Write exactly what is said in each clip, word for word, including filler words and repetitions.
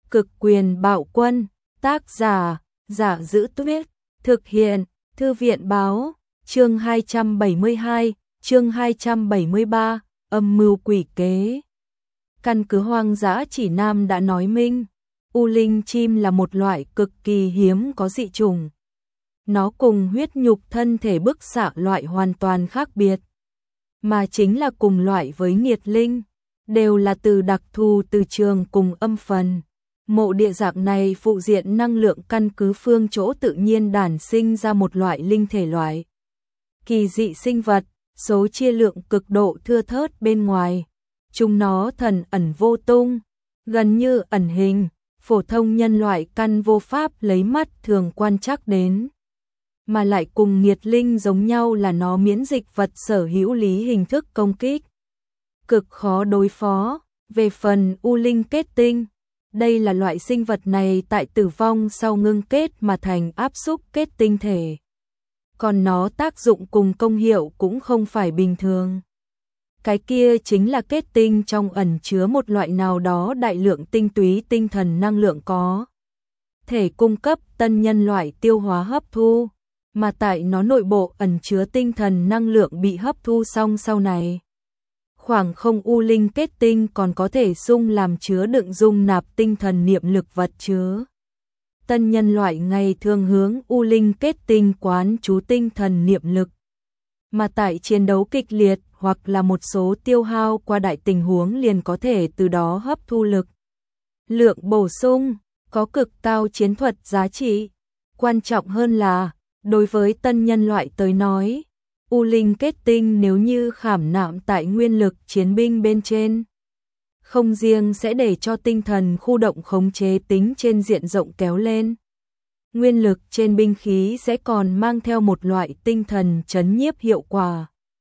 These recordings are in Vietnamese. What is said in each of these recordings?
Cực quyền bạo quân, tác giả, Giả Giữ Tuyết, thực hiện, Thư viện báo, chương hai trăm bảy mươi hai, chương hai trăm bảy mươi ba, âm mưu quỷ kế. Căn cứ hoang dã chỉ nam đã nói minh, U Linh chim là một loại cực kỳ hiếm có dị chủng. Nó cùng huyết nhục thân thể bức xạ loại hoàn toàn khác biệt, mà chính là cùng loại với nghiệt linh, đều là từ đặc thù từ trường cùng âm phần. Mộ địa dạng này phụ diện năng lượng căn cứ phương chỗ tự nhiên đản sinh ra một loại linh thể loại. Kỳ dị sinh vật, số chia lượng cực độ thưa thớt bên ngoài. Chúng nó thần ẩn vô tung, gần như ẩn hình, phổ thông nhân loại căn vô pháp lấy mắt thường quan trắc đến. Mà lại cùng nghiệt linh giống nhau là nó miễn dịch vật sở hữu lý hình thức công kích. Cực khó đối phó, về phần U Linh kết tinh. Đây là loại sinh vật này tại tử vong sau ngưng kết mà thành áp xúc kết tinh thể. Còn nó tác dụng cùng công hiệu cũng không phải bình thường. Cái kia chính là kết tinh trong ẩn chứa một loại nào đó đại lượng tinh túy tinh thần năng lượng có thể cung cấp tân nhân loại tiêu hóa hấp thu, mà tại nó nội bộ ẩn chứa tinh thần năng lượng bị hấp thu xong sau này. Khoảng không U Linh kết tinh còn có thể dung làm chứa đựng dung nạp tinh thần niệm lực vật chứa. Tân nhân loại ngày thường hướng U Linh kết tinh quán chú tinh thần niệm lực. Mà tại chiến đấu kịch liệt hoặc là một số tiêu hao qua đại tình huống liền có thể từ đó hấp thu lực. Lượng bổ sung, có cực cao chiến thuật giá trị. Quan trọng hơn là, đối với tân nhân loại tới nói, U Linh kết tinh nếu như khảm nạm tại nguyên lực chiến binh bên trên, không riêng sẽ để cho tinh thần khu động khống chế tính trên diện rộng kéo lên. Nguyên lực trên binh khí sẽ còn mang theo một loại tinh thần chấn nhiếp hiệu quả,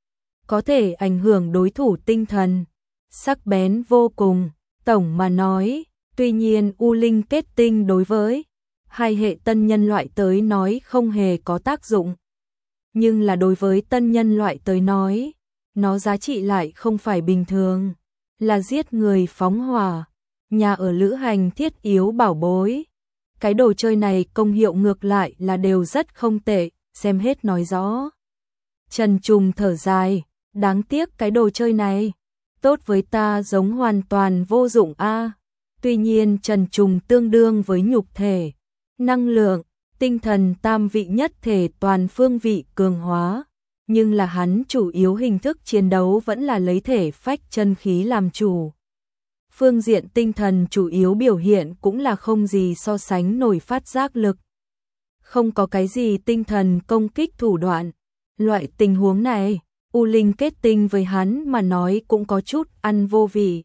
có thể ảnh hưởng đối thủ tinh thần, sắc bén vô cùng. Tổng mà nói, tuy nhiên U Linh kết tinh đối với hai hệ tân nhân loại tới nói không hề có tác dụng. Nhưng là đối với tân nhân loại tới nói, nó giá trị lại không phải bình thường, là giết người phóng hỏa, nhà ở lữ hành thiết yếu bảo bối. Cái đồ chơi này công hiệu ngược lại là đều rất không tệ, xem hết nói rõ. Trần Trùng thở dài, đáng tiếc cái đồ chơi này, tốt với ta giống hoàn toàn vô dụng a. Tuy nhiên Trần Trùng tương đương với nhục thể, năng lượng, tinh thần tam vị nhất thể toàn phương vị cường hóa, nhưng là hắn chủ yếu hình thức chiến đấu vẫn là lấy thể phách chân khí làm chủ. Phương diện tinh thần chủ yếu biểu hiện cũng là không gì so sánh nổi phát giác lực. Không có cái gì tinh thần công kích thủ đoạn. Loại tình huống này, U Linh kết tinh với hắn mà nói cũng có chút ăn vô vị.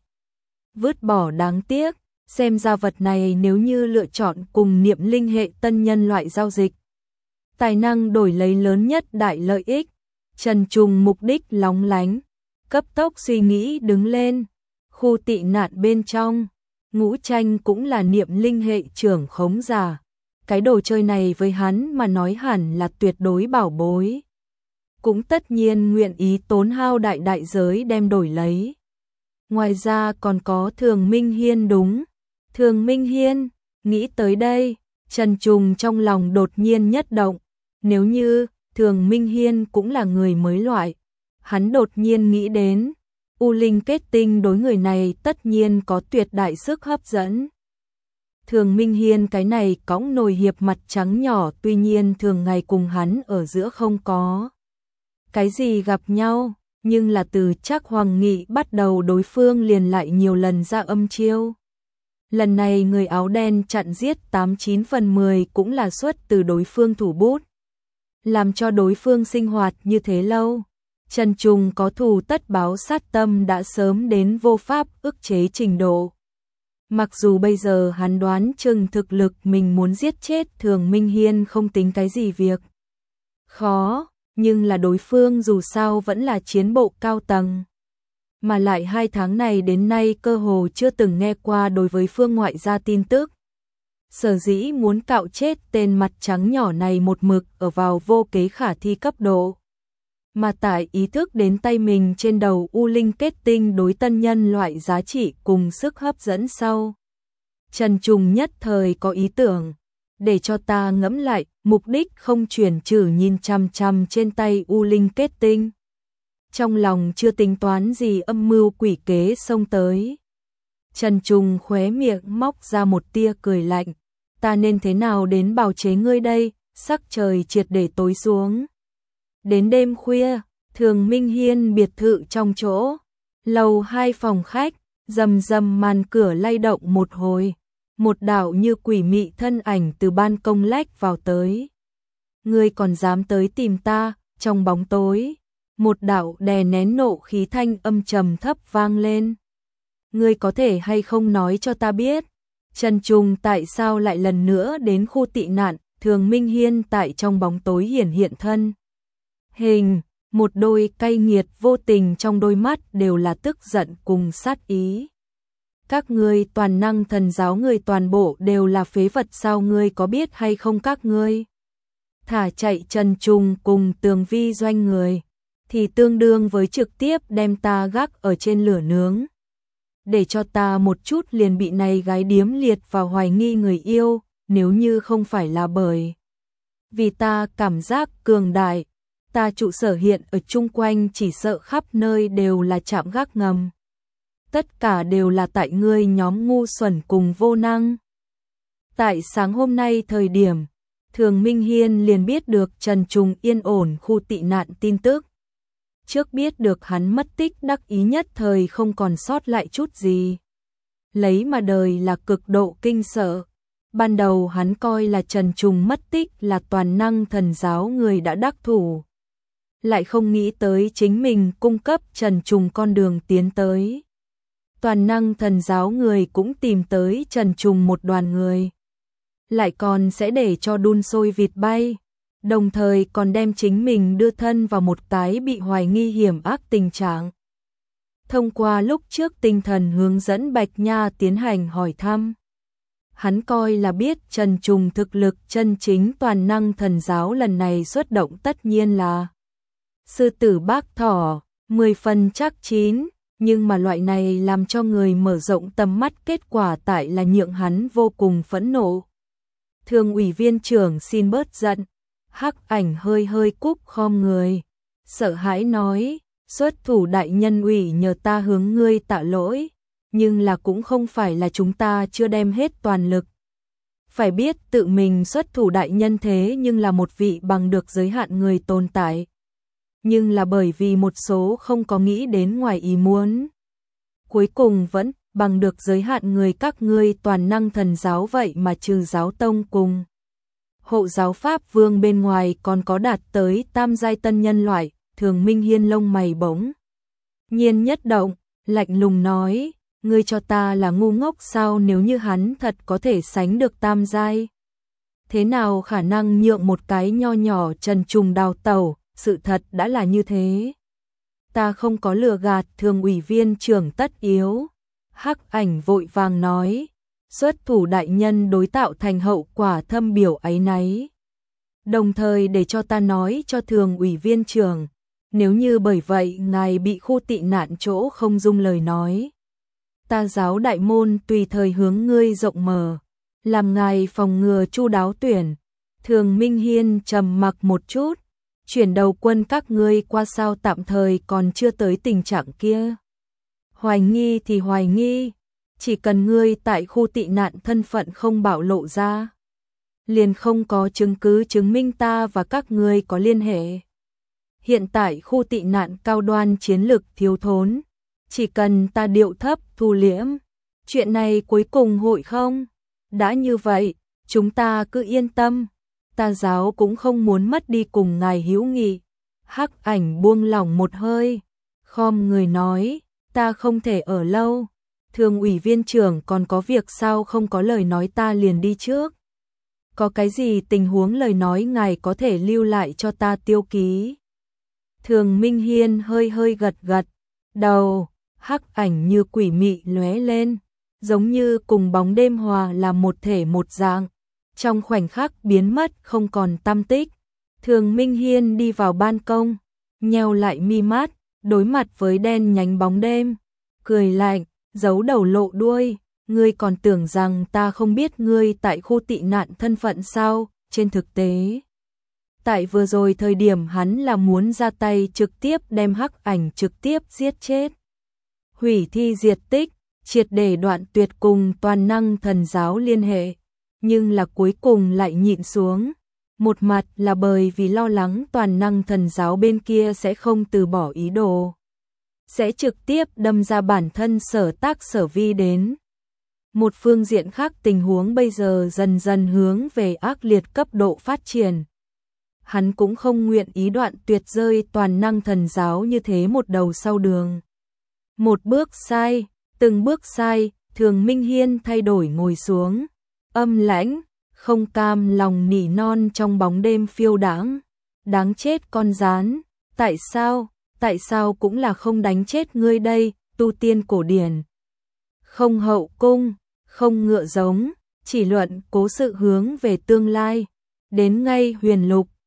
Vứt bỏ đáng tiếc. Xem ra vật này nếu như lựa chọn cùng niệm linh hệ tân nhân loại giao dịch, tài năng đổi lấy lớn nhất đại lợi ích. Trần Trùng mục đích lóng lánh, cấp tốc suy nghĩ đứng lên. Khu tị nạn bên trong, Ngũ Tranh cũng là niệm linh hệ trưởng khống giả. Cái đồ chơi này với hắn mà nói hẳn là tuyệt đối bảo bối. Cũng tất nhiên nguyện ý tốn hao đại đại giới đem đổi lấy. Ngoài ra còn có Thường Minh Hiên đúng. Thường Minh Hiên, nghĩ tới đây, Trần Trùng trong lòng đột nhiên nhất động. Nếu như Thường Minh Hiên cũng là người mới loại, hắn đột nhiên nghĩ đến, U Linh kết tinh đối người này tất nhiên có tuyệt đại sức hấp dẫn. Thường Minh Hiên cái này cõng nồi hiệp mặt trắng nhỏ, tuy nhiên thường ngày cùng hắn ở giữa không có cái gì gặp nhau, nhưng là từ Trác Hoàng Nghị bắt đầu đối phương liền lại nhiều lần ra âm chiêu. Lần này người áo đen chặn giết tám chín phần mười cũng là xuất từ đối phương thủ bút. Làm cho đối phương sinh hoạt như thế lâu, Trần Trùng có thù tất báo sát tâm đã sớm đến vô pháp ức chế trình độ. Mặc dù bây giờ hắn đoán chừng thực lực mình muốn giết chết Thường Minh Hiên không tính cái gì việc khó, nhưng là đối phương dù sao vẫn là chiến bộ cao tầng. Mà lại hai tháng này đến nay cơ hồ chưa từng nghe qua đối với phương ngoại gia tin tức. Sở dĩ muốn cạo chết tên mặt trắng nhỏ này một mực ở vào vô kế khả thi cấp độ. Mà tại ý thức đến tay mình trên đầu U Linh kết tinh đối tân nhân loại giá trị cùng sức hấp dẫn sau. Trần Trùng nhất thời có ý tưởng, để cho ta ngẫm lại, mục đích không chuyển trừ nhìn chằm chằm trên tay U Linh kết tinh. Trong lòng chưa tính toán gì âm mưu quỷ kế xông tới. Trần Trùng khóe miệng móc ra một tia cười lạnh, ta nên thế nào đến bào chế ngươi đây, sắc trời triệt để tối xuống. Đến đêm khuya, Thường Minh Hiên biệt thự trong chỗ, lầu hai phòng khách, rầm rầm màn cửa lay động một hồi, một đạo như quỷ mị thân ảnh từ ban công lách vào tới. Ngươi còn dám tới tìm ta? Trong bóng tối, một đạo đè nén nộ khí thanh âm trầm thấp vang lên. Ngươi có thể hay không nói cho ta biết, Trần Trùng tại sao lại lần nữa đến khu tị nạn? Thường Minh Hiên tại trong bóng tối hiển hiện thân hình, một đôi cay nghiệt vô tình trong đôi mắt đều là tức giận cùng sát ý. Các ngươi toàn năng thần giáo người toàn bộ đều là phế vật sao, ngươi có biết hay không các ngươi? Thả chạy Trần Trùng cùng Tường Vi doanh người, thì tương đương với trực tiếp đem ta gác ở trên lửa nướng. Để cho ta một chút liền bị này gái điếm liệt vào hoài nghi người yêu, nếu như không phải là bởi vì ta cảm giác cường đại, ta trụ sở hiện ở chung quanh chỉ sợ khắp nơi đều là trạm gác ngầm. Tất cả đều là tại ngươi nhóm ngu xuẩn cùng vô năng. Tại sáng hôm nay thời điểm, Thường Minh Hiên liền biết được Trần Trùng yên ổn khu tị nạn tin tức. Trước biết được hắn mất tích đắc ý nhất thời không còn sót lại chút gì. Lấy mà đời là cực độ kinh sợ. Ban đầu hắn coi là Trần Trùng mất tích là toàn năng thần giáo người đã đắc thủ. Lại không nghĩ tới chính mình cung cấp Trần Trùng con đường tiến tới. Toàn năng thần giáo người cũng tìm tới Trần Trùng một đoàn người. Lại còn sẽ để cho đun sôi vịt bay. Đồng thời còn đem chính mình đưa thân vào một cái bị hoài nghi hiểm ác tình trạng. Thông qua lúc trước tinh thần hướng dẫn Bạch Nha tiến hành hỏi thăm. Hắn coi là biết Trần Trùng thực lực chân chính toàn năng thần giáo lần này xuất động tất nhiên là sư tử bác thỏ, mười phần chắc chín, nhưng mà loại này làm cho người mở rộng tầm mắt kết quả tại là nhượng hắn vô cùng phẫn nộ. Thường ủy viên trưởng xin bớt giận, Hắc Ảnh hơi hơi cúc khom người, sợ hãi nói, xuất thủ đại nhân ủy nhờ ta hướng ngươi tạ lỗi, nhưng là cũng không phải là chúng ta chưa đem hết toàn lực. Phải biết tự mình xuất thủ đại nhân thế nhưng là một vị bằng được giới hạn người tồn tại. Nhưng là bởi vì một số không có nghĩ đến ngoài ý muốn. Cuối cùng vẫn bằng được giới hạn người các ngươi toàn năng thần giáo vậy mà trừ giáo tông cùng. Hộ giáo Pháp Vương bên ngoài còn có đạt tới tam giai tân nhân loại, Thường Minh Hiên lông mày bỗng nhiên nhất động, lạnh lùng nói, ngươi cho ta là ngu ngốc sao, nếu như hắn thật có thể sánh được tam giai. Thế nào khả năng nhượng một cái nho nhỏ Trần Trùng đào tẩu, sự thật đã là như thế. Ta không có lừa gạt, Thường ủy viên trưởng tất yếu. Hắc Ảnh vội vàng nói, xuất thủ đại nhân đối tạo thành hậu quả thâm biểu áy náy. Đồng thời để cho ta nói cho Thường ủy viên trưởng, nếu như bởi vậy ngài bị khu tị nạn chỗ không dung lời nói. Ta giáo đại môn tùy thời hướng ngươi rộng mở, làm ngài phòng ngừa chu đáo tuyển. Thường Minh Hiên trầm mặc một chút, chuyển đầu quân các ngươi qua sao tạm thời còn chưa tới tình trạng kia. Hoài nghi thì hoài nghi, chỉ cần ngươi tại khu tị nạn thân phận không bạo lộ ra, liền không có chứng cứ chứng minh ta và các ngươi có liên hệ. Hiện tại khu tị nạn cao đoan chiến lực thiếu thốn, chỉ cần ta điệu thấp thu liễm, chuyện này cuối cùng hội không? Đã như vậy, chúng ta cứ yên tâm, ta giáo cũng không muốn mất đi cùng ngài hữu nghị. Hắc Ảnh buông lỏng một hơi, khom người nói, ta không thể ở lâu. Thường ủy viên trưởng còn có việc sao không có lời nói ta liền đi trước. Có cái gì tình huống lời nói ngài có thể lưu lại cho ta tiêu ký. Thường Minh Hiên hơi hơi gật gật đầu, Hắc Ảnh như quỷ mị lóe lên, giống như cùng bóng đêm hòa làm một thể một dạng, trong khoảnh khắc biến mất không còn tăm tích. Thường Minh Hiên đi vào ban công, nheo lại mi mắt, đối mặt với đen nhánh bóng đêm, cười lạnh, giấu đầu lộ đuôi, ngươi còn tưởng rằng ta không biết ngươi tại khu tị nạn thân phận sao? Trên thực tế, tại vừa rồi thời điểm hắn là muốn ra tay trực tiếp đem Hắc Ảnh trực tiếp giết chết. Hủy thi diệt tích, triệt để đoạn tuyệt cùng toàn năng thần giáo liên hệ, nhưng là cuối cùng lại nhịn xuống. Một mặt là bởi vì lo lắng toàn năng thần giáo bên kia sẽ không từ bỏ ý đồ, sẽ trực tiếp đâm ra bản thân Sở Tác Sở Vi đến. Một phương diện khác tình huống bây giờ dần dần hướng về ác liệt cấp độ phát triển. Hắn cũng không nguyện ý đoạn tuyệt rơi toàn năng thần giáo như thế một đầu sau đường. Một bước sai, từng bước sai, Thường Minh Hiên thay đổi ngồi xuống, âm lãnh, không cam lòng nỉ non trong bóng đêm phiêu đãng. Đáng chết con rán, tại sao, tại sao cũng là không đánh chết ngươi đây, tu tiên cổ điển. Không hậu cung, không ngựa giống, chỉ luận cố sự hướng về tương lai. Đến ngay huyền lục,